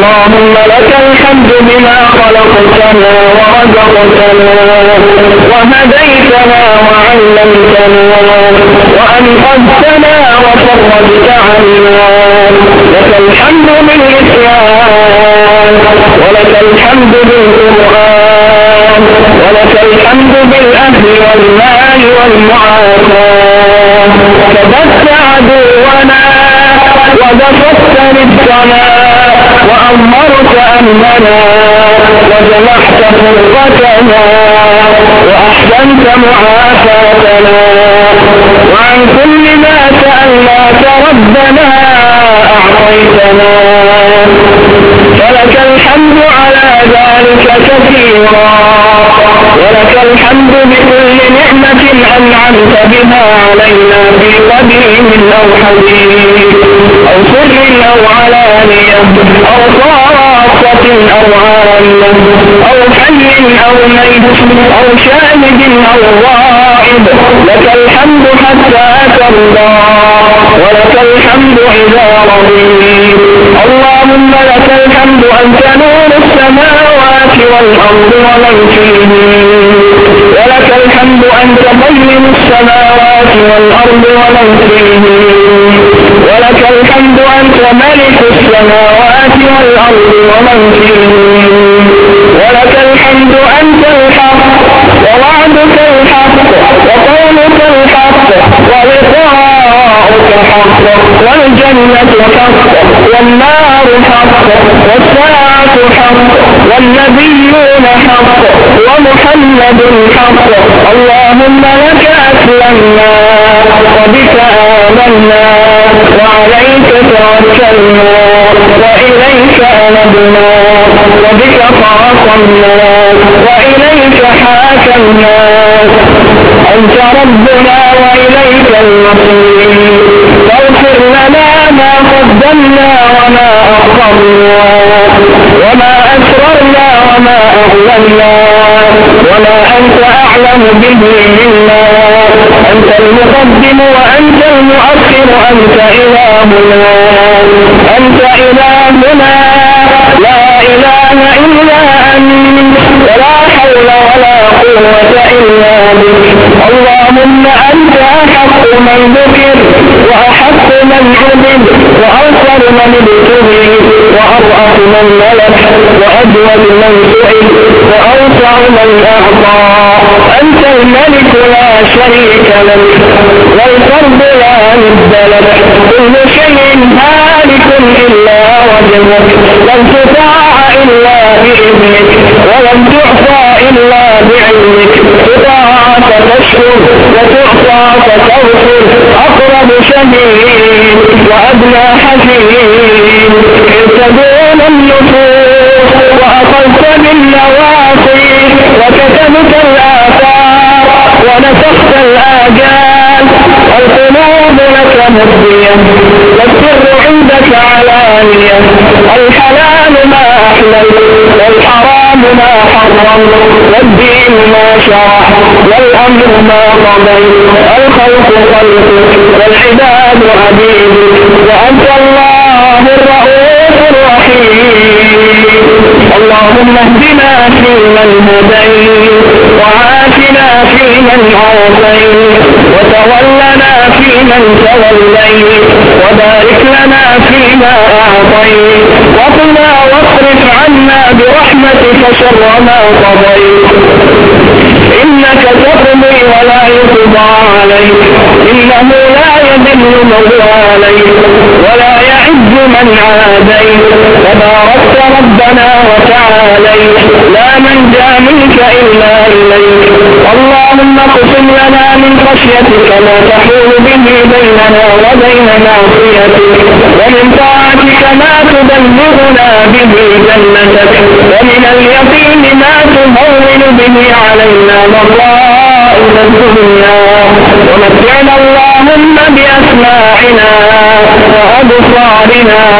اللهم لك الحمد بما خلقتنا ورزقتنا وهديتنا وعلمتنا وأنقذتنا وفرجت عنا. لك الحمد بالإسلام ولك الحمد بالقرآن ولك الحمد بالأهل والمال والمعافاة. كبت عدونا وبسطت رزقنا وأمرت أمننا وجمعت فرقتنا وأحسنت معافاتنا. وعن كل ما سألناك ربنا أعطيتنا، فلك الحمد على ذلك كثيرا. ولك الحمد بكل نعمة أنعمت بها علينا في قديم أو حديث أو سر أو علانية أو خاصة أو عامة أو حي أو ميت أو شاهد أو غائب. لك الحمد حتى ترضى ولك الحمد إذا رضيت. اللهم لك الحمد أنت نور السماوات والأرض ومن فيهن، ولك الحمد أنت قيم السماوات والأرض ومن فيهن، ولك الحمد أنت ملك السماوات والأرض ومن فيهن، ولك الحمد أنت الحق ووعدك الحق وقولك الحق ولقاؤك حق والجنة حق والنار حق والساعة حق والنبيون حق ومحمد حق. اللهم لك أسلمنا وبك آمنا وعليك توكلنا وإليك أنبنا وبك خاصمنا وإليك حاكمنا. أنت ربنا وإليك المصير. فاغفر لنا ما قدمنا وما أخرنا وما أسررنا وما أعلنا وما أنت أعلم به منا. أنت المقدم وأنت المؤخر. أنت إلهنا أنت إلهنا لا إله إلا أنت ولا حول ولا قوة إلا بك. اللهم أنت أحق من ذكر وأحق من عبد وأوفر من ابتغي وأرأف من ملك وأجود من سئل وأوسع من أعطى. أنت الملك لا شريك لك والفرد لا ند لك. كل شيء هالك إلا وجهك. لن تطاع إلا بإذنك ولن تعصى إلا بعلمك. تطاع فتشكر وتعصى فتغفر. أقرب شهيد وأدنى حفيد. ارتدون النفوس وأخذت بالنواصي وكتبت الآثار ونسخت الآجال. القلوب لك مفدية والسر عندك علانية. الحلال ما أحلل والحرام ما حرم والدين ما شرع والأمر ما قضي. الخلق خلقك والعباد عبيدك وأنت الله الرؤوف الرحيم. اللهم اهدنا فيمن هديت وعافنا فيمن عافيت وتولنا فيمن توليت وبارك لنا فيما أعطيت وقنا واصرف عنا برحمتك شر ما قضيت. إنك تقضي ولا يقضى عليك. إنه لا يذل من واليت ولا يعز من عاديت. تباركت ربنا وتعاليت. لا منجا منك إلا إليك. اللهم اقسم لنا من خشيتك ما تحول به بيننا وبين معصيتك ومن طاعتك ما تبلغنا به جنتك ومن اليقين ما تهون به علينا مصائب الدنيا. ومتعنا اللهم بأسماعنا وأبصارنا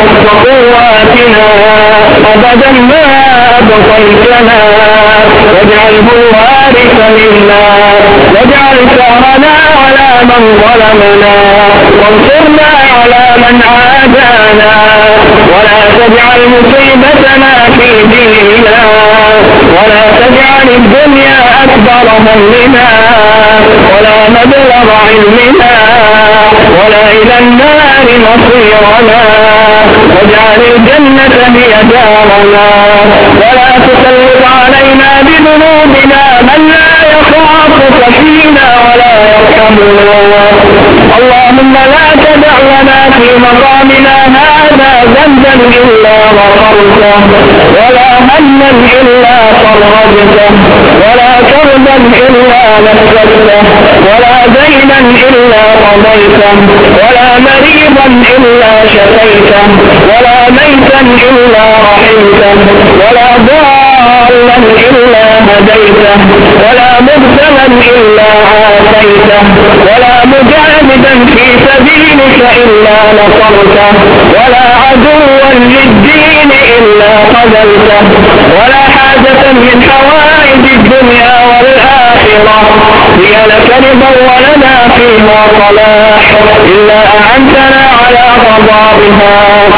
وقواتنا أبدا ما أبقيتنا. واجعله الوارث منا واجعل ثأرنا على من ظلمنا وانصرنا على من عادانا ولا ولا تجعل مصيبتنا في ديننا ولا تجعل الدنيا أكبر همنا ولا مبلغ علمنا ولا إلى النار مصيرنا واجعل الجنة هي دارنا ولا تسلط علينا بذنوبنا من لا يخافك فينا ولا يرحمنا. اللهم لا تدع لنا في مقامنا هذا ذنبا إلا غفرته ولا هما إلا فرجته ولا كربا إلا نفسته ولا دينا إلا قضيته ولا مريضا إلا شفيته ولا ميتا إلا رحمته ولا ضالا إلا هديته ولا مبتلا إلا عافيته ولا مجاهدا في سبيلك إلا نصرته ولا عدوا للدين إلا خذلته ولا حاجة من حوائج الدنيا والآخرة هي لك رضا ولنا فيها صلاح إلا أعنتنا على قضائها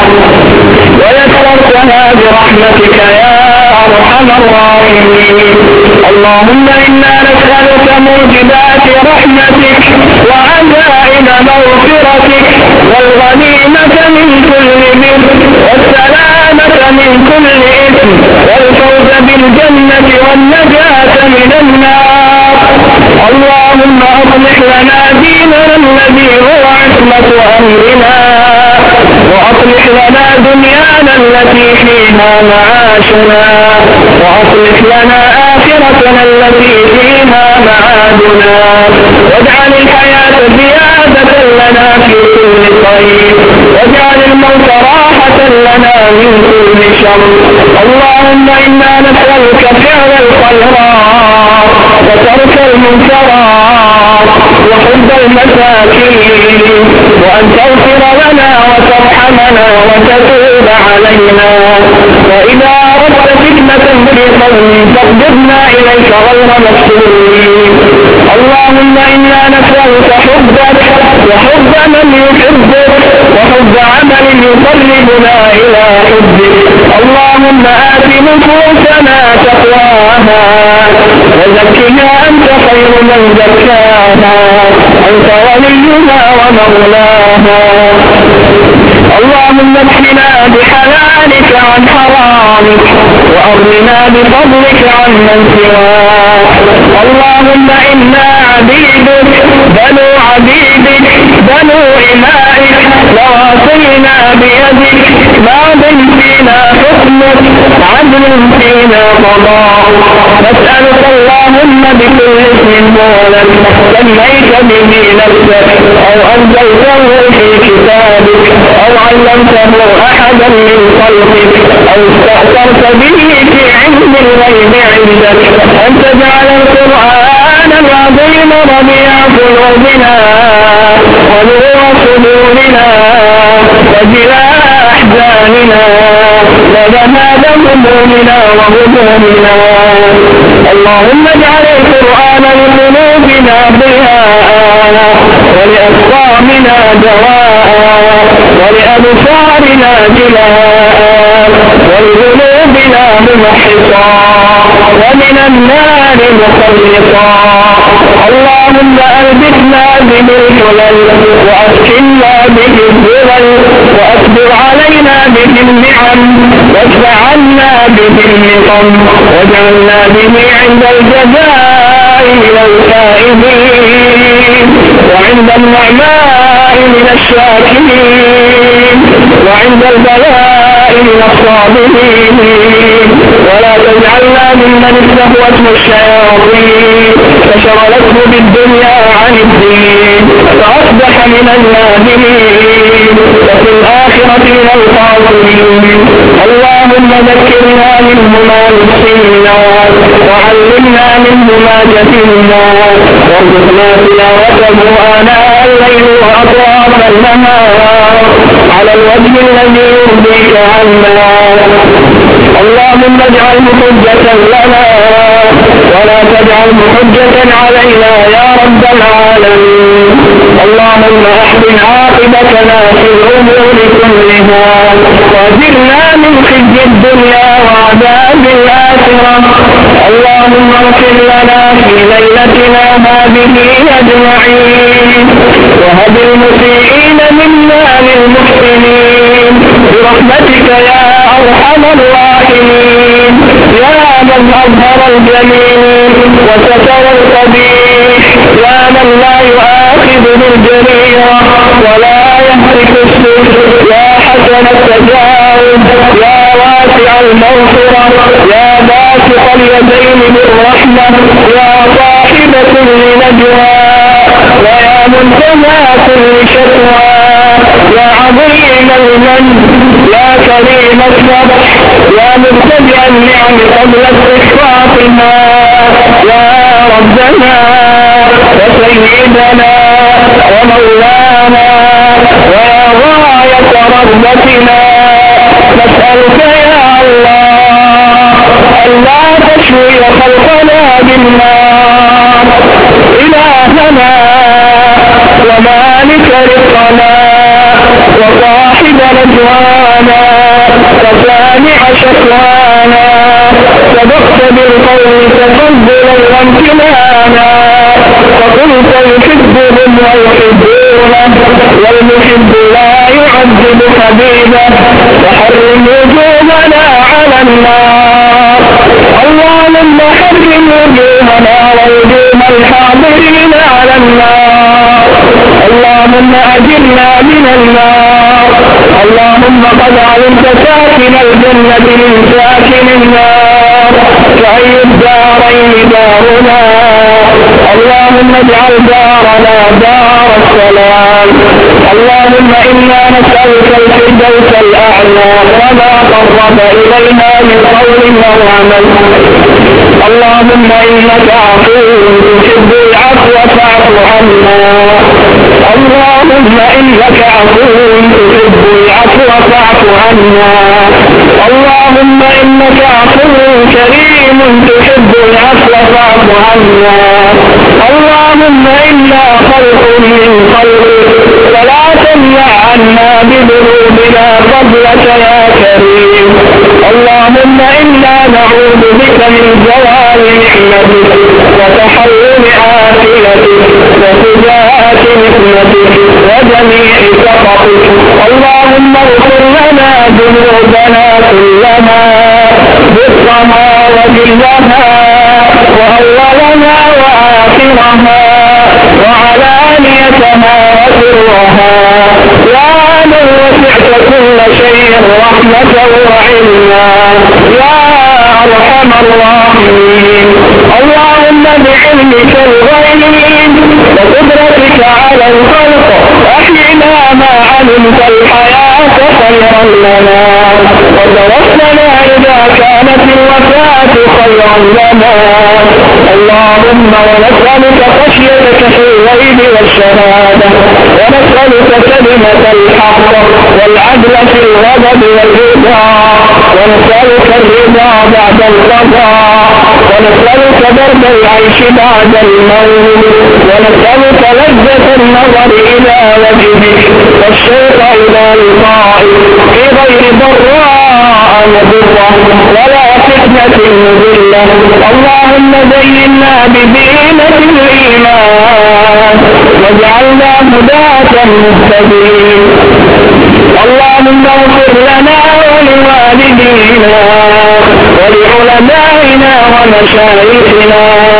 ويسرتها برحمتك يا أرحم الراحمين. اللهم إنا نسألك موجبات رحمتك وعزائم مغفرتك والغنيمة من كل بر والسلامة من كل إثم والفوز بالجنة والنجاة من النار. اللهم أصلح لنا ديننا الذي هو عصمة أمرنا وأصلح لنا دنيانا التي فيها معاشنا وأصلح لنا آخرتنا التي فيها معادنا واجعل الحياة زيادة لنا في كل خير واجعل الموت راحة لنا من كل شر. اللهم إنا نسألك فعل الخيرات وترك المنكرات وحب المساكين وأن تغفر لنا وترحمنا وتتوب علينا وإذا أردت فتنة في قوم فاقبضنا إليك غير مفتونين. اللهم إنا نسألك حبك وحب من يحبك وحب عمل يقربنا إلى حبك. اللهم آت نفوسنا تقواها وزكها أنت خير من زكاها أنت وليها ومولاها. اللهم اكفنا بحلالك عن حرامك وأغننا بفضلك عن من سواك. اللهم إنا عبيدك بنو عبيدك بنو إمائك نواصينا بيدك ماض فينا حكمك عدل فينا قضاءك. نسألك اللهم بكل اسم هو لك سميت به نفسك أو أنزلته في كتابك أو علمته أحدا من خلقك أو استأثرت به في علم الغيب عندك أن تجعل القرآن العظيم ربيع قلوبنا ونور صدورنا وجلاء أحزاننا وذهاب همومنا وغمومنا. اللهم اجعل القرآن لقلوبنا ضياء ولأسقامنا دواء ولأبصارنا جلاء ولقلوبنا ممحصا ومن النار مخلصا. اللهم ألبسنا به الحلل وأسكننا به الظلل وأكبر علينا به النعم وادفع عنا به النقم واجعلنا به عند الجزاء من الفائزين وعند النعماء من الشاكرين وعند البلاء من الصابرين. ولا تجعلنا ممن استهوته الشياطين فشغلته بالدنيا عن الدين فأصبح من النادمين وفي الآخرة من الخاسرين. اللهم ذكرنا منه ما نسينا وعلمنا منه ما جهلنا وارزقنا تلاوته آناء الليل وأطراف النهار على الوجه الذي يرضيك عنا. اللهم اجعله حجة لنا ولا تجعله حجة علينا يا رب العالمين. اللهم أحسن عاقبتنا في الأمور كلها وأجرنا من خزي الدنيا وعذاب الآخرة. اللهم اغفر لنا في ليلتنا هذه أجمعين وهب المسيئين منا للمحسنين برحمتك يا أرحم الراحمين يا من أظهر الجميل وستر القبيح يا من لا يؤاخذ بالجريرة ولا يهتك السر يا حسن التجاوز يا واسع المغفرة يا باسط اليدين بالرحمة يا صاحب كل نجوى ويا منتهى كل شكوى يا عظيم المن يا كريم الصبح يا مبتدئ النعم قبل استحقاقها يا ربنا وسيدنا ومولانا ويا غاية رغبتنا نسألك يا الله ألا تشوي خلقنا بالنار إلهنا ومالك رزقنا وصاحب نجوانا وسامع شكوانا سبقت بالقول تفضلا وامتنانا فقلت يحبهم ويحبونه والمحب لا يعذب حبيبه وحرم وجوهنا على النار. اللهم حرم وجوهنا ووجوه الحاضرين على النار. اللهم أجرنا من النار. اللهم قد علمت ساكن الجنة من ساكن النار فأي الدارين دارنا. اللهم اجعل دارنا دار السلام. اللهم إنا نسألك الفردوس الأعلى وما قرب إليها من قول أو عمل. اللهم إنك عفو تحب العفو فاعف عنا. اللهم إنك عفو تحب العفو فاعف عنا. اللهم إنك عفو كريم تحب العفو فاعف عنا. اللهم إنا خلق من خلقك فلا تمنع عنا بذنوبنا فضلك يا كريم. اللهم إنا نعوذ بك من زوال نعمتك وتحول عافيتك وفجاءة نقمتك وجميع سخطك. اللهم اغفر لنا ذنوبنا كلها دقها وجلها وأولها وآخرها وعلانيتها وسرها يا من وسعت كل شيء رحمة وعلما يا أرحم الراحمين. اللهم بعلمك الغيب وقدرتك على الخلق أحينا ما علمت الحياة خيرا لنا وتوفنا إذا كانت الوفاة خيرا لنا. اللهم ونسألك خشيتك في الغيب والشهادة ونسألك كلمة الحق والعدل في الغضب والرضا ونسألك الرضا بعد القضاء ونسألك درب العيش بعد الموت ونسألك لذة النظر إلى وجهك والشوق إلى لقائك في غير ضراء مضرة ولا فتنة مضلة. اللهم زينا بزينة الإيمان واجعلنا هداة مهتدين. اللهم اغفر لنا ولوالدينا ولعلمائنا ومشايخنا.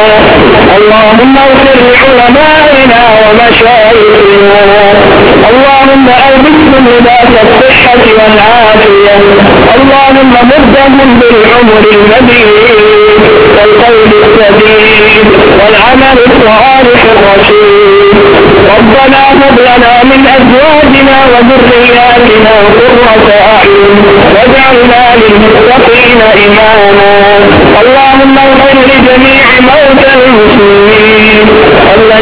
اللهم اغفر لعلمائنا ومشايخنا. اللهم ألبسهم لباس الصحة والعافية. اللهم مدهم بالعمر المديد والقول السديد والعمل الصالح الرشيد. ربنا هب لنا من أزواجنا وذرياتنا قرة أعين واجعلنا للمتقين إماما. اللهم اغفر لجميع موتى المسلمين الذين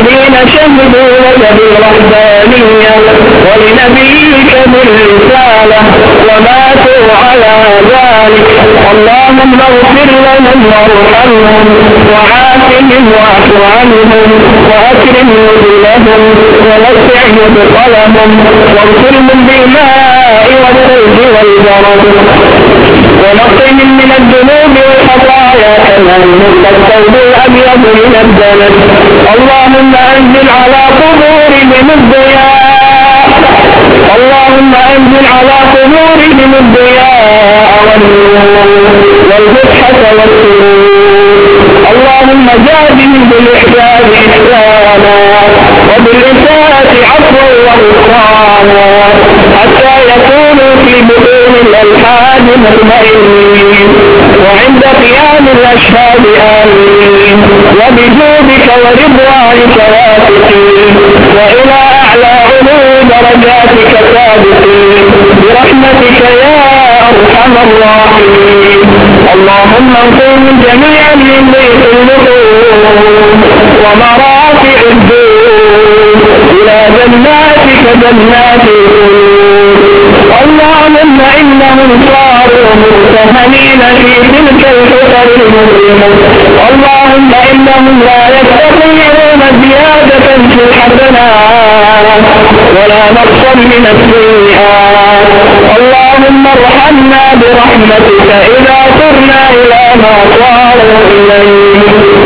الذين شهدوا لك بالوحدانية ولنبيك بالرسالة وماتوا على ذلك. اللهم اغفر لهم وارحمهم وعافهم واعف عنهم وأكرم نزلهم ووسع مدخلهم واغسلهم بالماء والثلج والبرد ونقهم من الذنوب والخطايا كما ينقى الثوب الأبيض من الدنس. اللهم أنزل على قبورهم الضياء اللهم أنزل على قبورهم الضياء والنور والفتحة والسرور. اللهم زادهم بالإحسان إحسانا وبالإساءة عفوا وغفرانا حتى يكونوا في بطون الألحاد مطمئنين وعند قيام الأشهاد آمين وبجودك ورضوانك واثقين وإلى أعلى علو درجاتك سابقين برحمتك يا أرحم الراحمين. اللهم انقذهم جميعا من ضيق النفوس ومرافع الدين إلى جناتك جنات الخلود. اللهم إنهم صاروا متهمين في تلك الحفر المظلمة. اللهم إنهم لا يستطيعون زيادة في الحسنات ولا نقصا من السيئات. اللهم ارحمنا برحمتك إذا صرنا إلى ما صاروا إليه.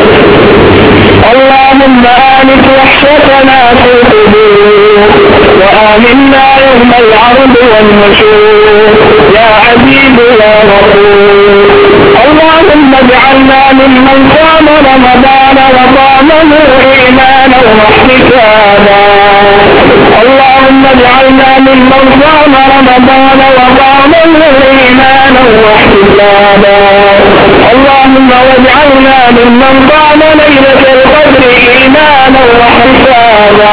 اللهم آنس وحشتنا في القبور وآمنا يوم العرض والنشور يا عزيز يا غفور. اللهم اجعلنا ممن صام رمضان وقامه إيمانا واحتسابا. اللهم اجعلنا ممن صام رمضان وقامه إيمانا واحتسابا. اللهم واجعلنا ممن قام ليلة القدر إيمانا واحتسابا.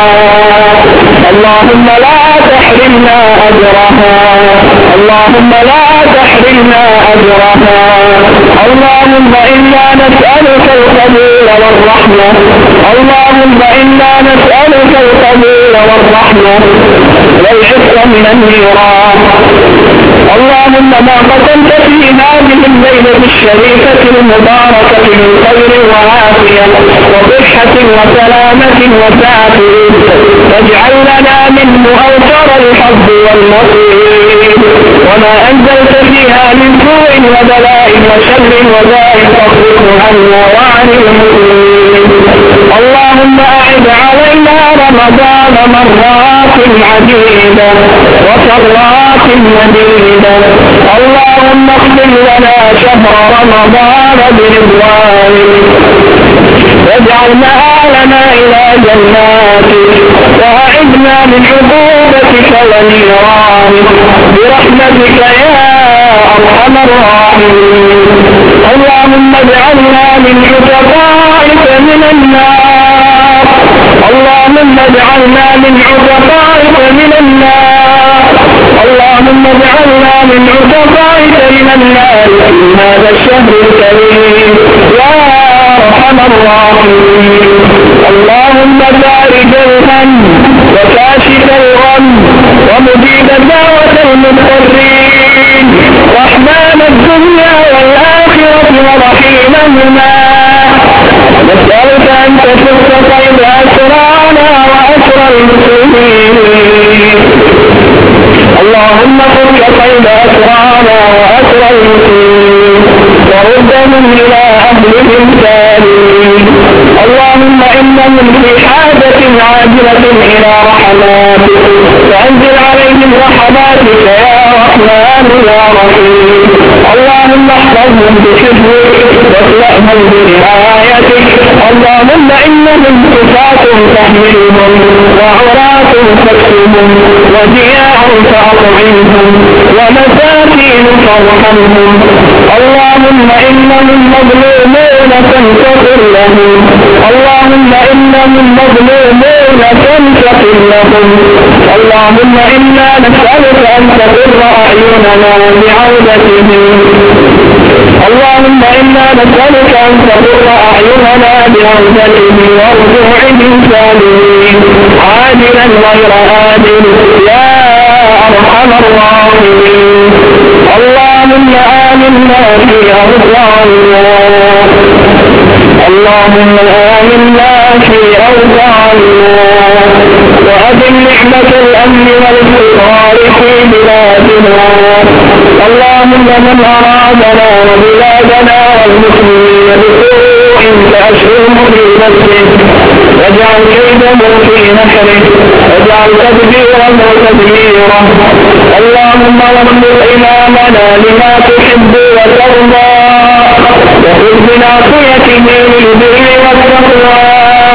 اللهم لا تحرمنا أجرها اللهم لا تحرمنا أجرها. اللهم إنا نسألك القبول والرحمة اللهم إنا نسألك القبول والرحمة والعفو من النيران. اللهم ما قسمت في هذه الليلة الشريفة المباركة من خير وعافية وصحة وسلامة وسعة رزق واجعل لنا منه أوفر الحظ والنصيب. وما أنزلت فيها من سوء وبلاء وشر وباء فاصرفه عنا وعن المسلمين. اللهم أعد علينا رمضان مرات عديدة وكرات مديدة. اللهم اغفر لنا شهر رمضان برضوانك واجعل مآلنا إلى جناتك وأعذنا من عقوبتك ونيرانك برحمتك يا أرحم الراحمين. اللهم اجعلنا من عتقائك من النار اللهم اجعلنا من عتقائك من النار اللهم اجعلنا من عتقائك من النار في هذا الشهر الكريم يا أرحم الراحمين. اللهم فارج الهم وكاشف الغم ومجيب دعوة المضطرين رحمن الدنيا والآخرة ورحيمهما. نسألك أن تفك قيد أسرانا وأسر المسلمين. اللهم فك قيد أسرانا وأسر المسلمين وردهم إلى أهلهم سالمين. اللهم إنهم في حاجة عاجلة إلى رحماتك فأنزل عليهم رحماتك يا رحمن يا رحيم. اللهم احفظهم بحفظك واخلقهم برعايتك. اللهم إنهم صفات تحملهم وعراة تكسبهم وجياع فأطعمهم ومساكين فارحمهم. اللهم إنهم مظلومون فانتصر لهم. اللهم إنهم مظلومون فانتصر لهم. اللهم إنا نسألك أن تقر أعيننا بعودتهم. اللهم إنا نسألك أن تقر أعيننا بعودته ورجوعه سالمين عاجلا غير آجل يا أرحم الراحمين. اللهم آمنا في أوطاننا اللهم آمنا في أوطاننا وأدم نعمة الأمن والاستقرار في بلادنا. اللهم من أرادنا وبلادنا والمسلمين بسوء فأشغله في نفسه واجعل كيده في نحره واجعل تدبيره تدميره. اللهم وفق إمامنا لما تحب وترضى وخذ بناصيته للبر والتقوى.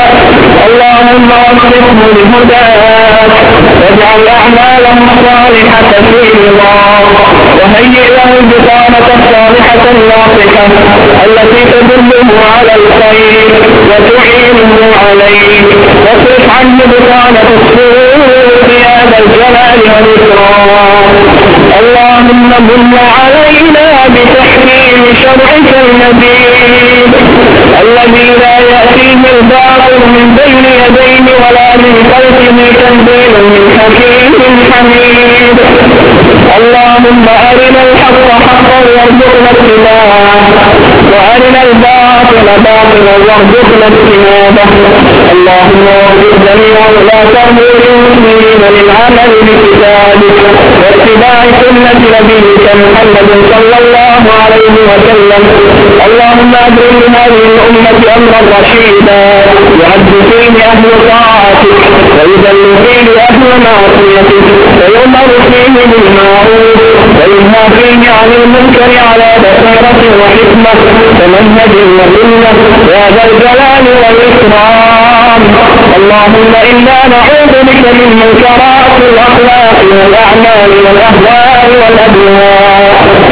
اللهم وفقه لهداك واجعل أعماله الصالحة في رضاك وهيئ له البطانة الصالحة الناصحة التي تدله على الخير وتعينه عليه واصرف عنه بطانة السوء يا ذا الجلال والإكرام. اللهم من علينا بتحكيم شرعك المجيد الذي لا يأتيه الباطل من بين يديه ولا من خلفه تنزيل من حكيم حميد. اللهم أرنا الحق حقا وارزقنا اتباعه وأرنا الباطل باطلا وارزقنا اجتنابه. اللهم وفق جميع ولاة أمور المسلمين للعمل بكتابك واتباع سنة نبيك محمد صلى الله عليه وسلم. اللهم أبرم لهذه الأمة أمرا رشيدا يعز فيه أهل طاعتك ويذل فيه أهل معصيتك ويؤمر فيه بالمعروف وينهى فيه عن المنكر على بصيرة وحكمة ومنهج وسنة يا ذا الجلال والإكرام. اللهم إنا نعوذ بك من منكرات الأخلاق والأعمال والأهواء والأدواء.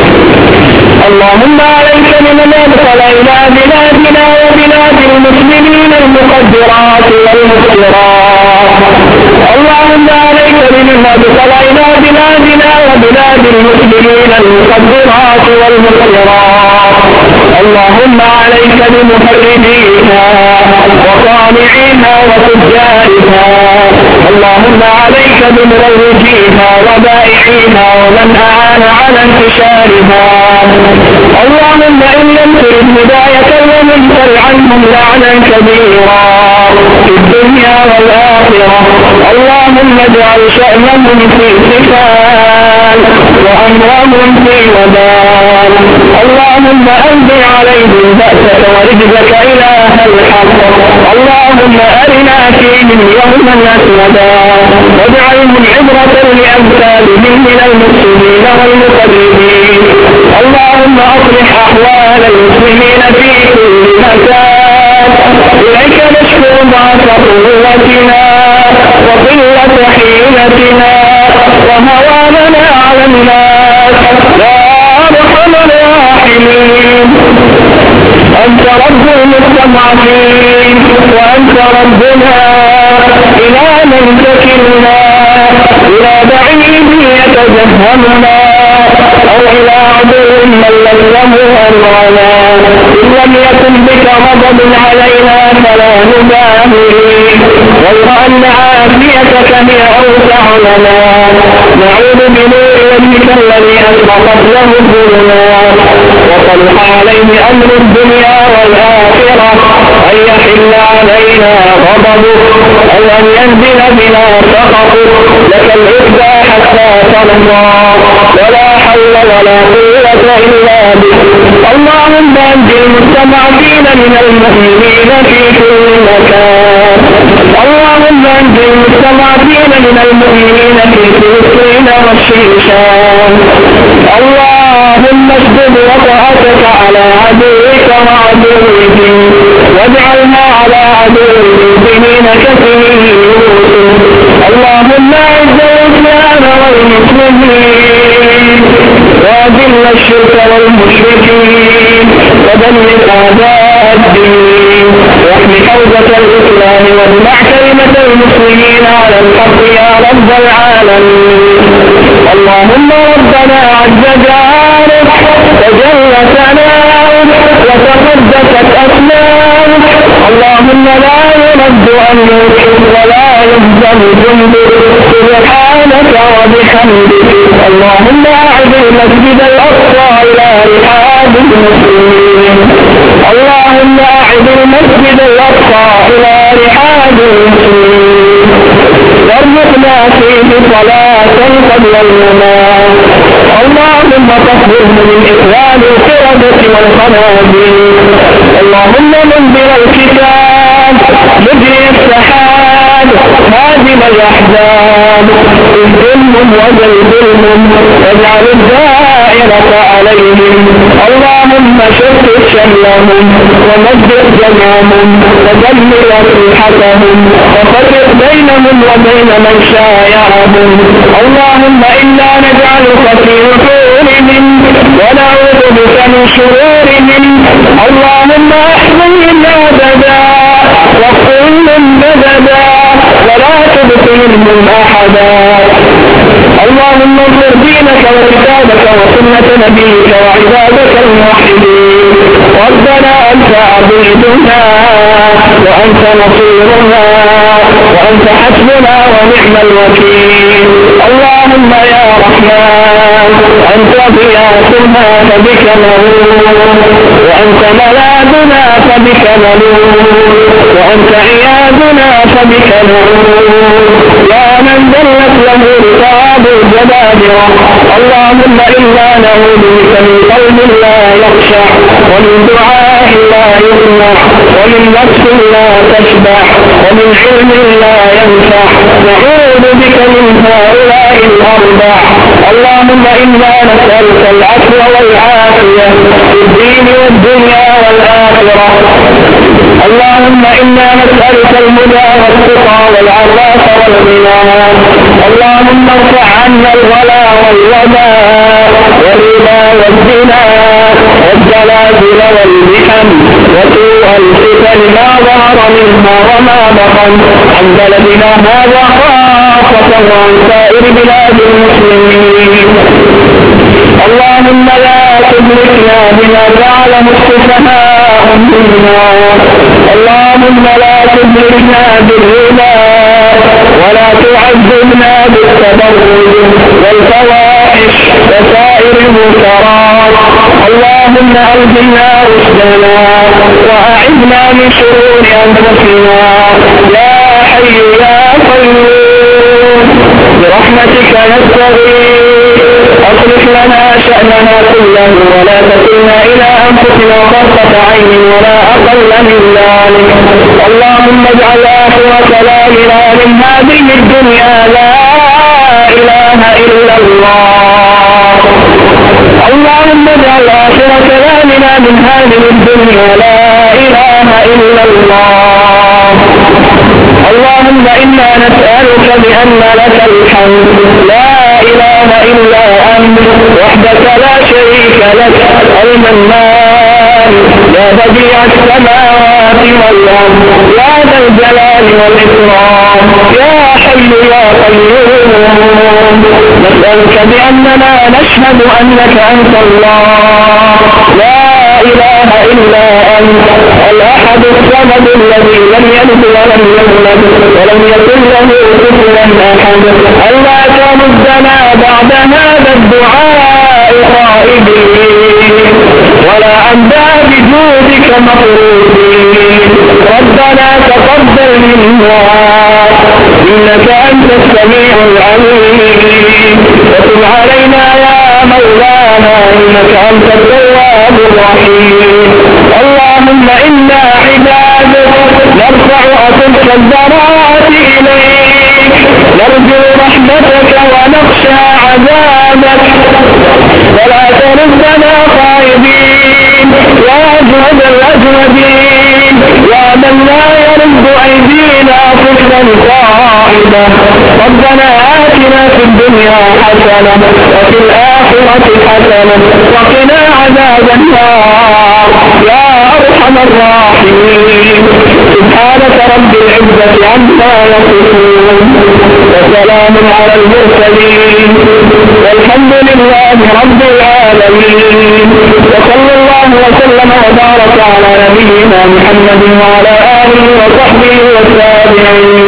اللهم عليك بمن أدخل إلى بلادنا وبلاد المسلمين المقدرات والمسكرات. اللهم عليك بمن أدخل إلى بلادنا وبلاد المسلمين المقدرات والمسكرات. اللهم عليك بمحرميها وصانعيها وتجارها. اللهم عليك بمروجيها وبائعيها ومن أعان على انتشارها. اللهم إن لم ترد هداية ومن عنهم لعنا كبيرا في الدنيا والآخرة. اللهم اجعل شأنهم في سفال وأمرهم في وبال. اللهم أنزل عليهم بأسك ورجزك إله الحق. اللهم أرنا فيهم يوما أسودا واجعلهم عبرة لأمثالهم من المسلمين والمقربين. اللهم أصلح أحوال المسلمين في كل مكان. إليك نشكو ضعف قوتنا وقلة حيلتنا وهواننا على الناس يا أرحم الراحمين. أنت رب المستضعفين وأنت ربنا إلى من تكلنا إلى بعيد يتجهمنا أو إلى عدو ملزمه أمرنا. إن لم يكن بك غضب علينا فلا نبالي غير أن عافيتك هي أوسع لنا. نعوذ بنور وجهك الذي أشرقت له الظلمات وصلح عليه أمر الدنيا والآخرة أن يحل علينا غضبك أو أن ينزل بنا سخطك. لك العزة حتى ترضى ولا حول ولا قوة إلا بك. اللهم أنجِ المستضعفين من المؤمنين في كل مكان. اللهم أنجِ المستضعفين من المؤمنين في فلسطين والشيشان. اللهم اشدد وطأتك على عدوك وعدوهم واجعلنا على عدو المسلمين كثير يوسف. اللهم أعز الإسلام والمسلمين وأذل الشرك والمشركين ودمر أعداء الدين واحم حوزة الإسلام واجمع كلمة المسلمين على الحق يا رب العالمين. اللهم ربنا عز جارك وجل ثناؤك تقدست أسماؤك اللهم لا يرد أمرك ولا يهزم جندك سبحانك وبحمدك اللهم أعد المسجد الأقصى إلى رحاب المسلمين اللهم أعد المسجد الأقصى إلى رحاب المسلمين وارزقنا فيه صلاة قبل الممات اللهم طهره من إخوان القردة والخنازير اللهم منزل الكتاب مجري السحاب هادم الأحزاب اهدمهم وزلزلهم واجعل الدائرة عليهم اللهم شتت شملهم ومزق جمعهم ودمر أسلحتهم وفرق بينهم وبين من شايعهم اللهم إنا نجعلك في نحورهم ونعوذ بك من شرورهم اللهم احمهم أبدا واغفرهم بددا ولا تبطلهم أحدا اللهم انصر دينك وكتابك وسنة نبيك وعبادك الموحدين ربنا أنت عبيدنا وأنت نصيرنا وأنت حسبنا ونعم الوكيل اللهم يا رحمن أنت ضياءنا فبك نعوذ وأنت ملاذنا فبك نلوذ وأنت عياذنا فبك نعوذ يا من دلت له رقاب الجبابرة اللهم إنا نعوذ بك من قلب لا يخشع ومن دعاء لا يسمع ومن نفس لا تشبع ومن علم لا ينفع نعوذ بك من هؤلاء الأربع اللهم إنا نسألك العفو والعافية في الدين والدنيا والآخرة اللهم إنا نسألك الهدى والتقى والعفاف والغنى اللهم ارفع عنا الغلا والوباء والربا والزنا والزلازل والمحن وسوء الفتن ما ظهر منها وما بطن عن بلدنا هذا خاصة وعن سائر بلاد المسلمين اللهم لا تدركنا بما فعله السفهاء منا اللهم لا تدركنا بالربا ولا تعذبنا بالتبرج والفواحش وسائر المنكرات اللهم ألهمنا رشدنا وأعذنا من شرور أنفسنا يا حي يا قيوم برحمتك نستغيث أصلح لنا شأننا كله ولا تكلنا إلى أنفسنا طرفة عين ولا أقل من ذلك اللهم اجعل آخر كلامنا من هذه الدنيا لا إله إلا الله اللهم اجعل آخر كلامنا من هذه الدنيا لا إله إلا الله اللهم إنا نسألك بأن لك الحمد لا إله إلا أنت وحدك لا شريك لك المنان يا بديع السماوات والأرض يا ذا الجلال والإكرام يا حي يا قيوم نسألك بأننا نشهد أنك أنت الله لا إله إلا أنت الأحد الصمد الذي لم يلد ولم يولد ولم يكن له كفوا أحد ألا تمدنا بعد هذا الدعاء خائبين ولا عنا بجودك مطرودين ربنا تقبل منا إنك أنت السميع العليم وتب علينا يا مولانا إنك أنت التواب الرحيم اللهم إنا عبادك نرفع أتلك الضرات إليك نرجو رحمتك ونخشى عذابك ولا تردنا خائبين يا أجود الأجودين يا من لا يرد أيدينا طفلا قائدا ربنا آتنا في الدنيا حسنة وفي الآخرة حسنة وقنا عذاب النار يا أرحم الراحمين سبحانك رب العزة عما يصفون وسلام على المرسلين والحمد لله رب العالمين وصلى الله وسلم وبارك على نبينا محمد وعلى آله وصحبه والتابعين.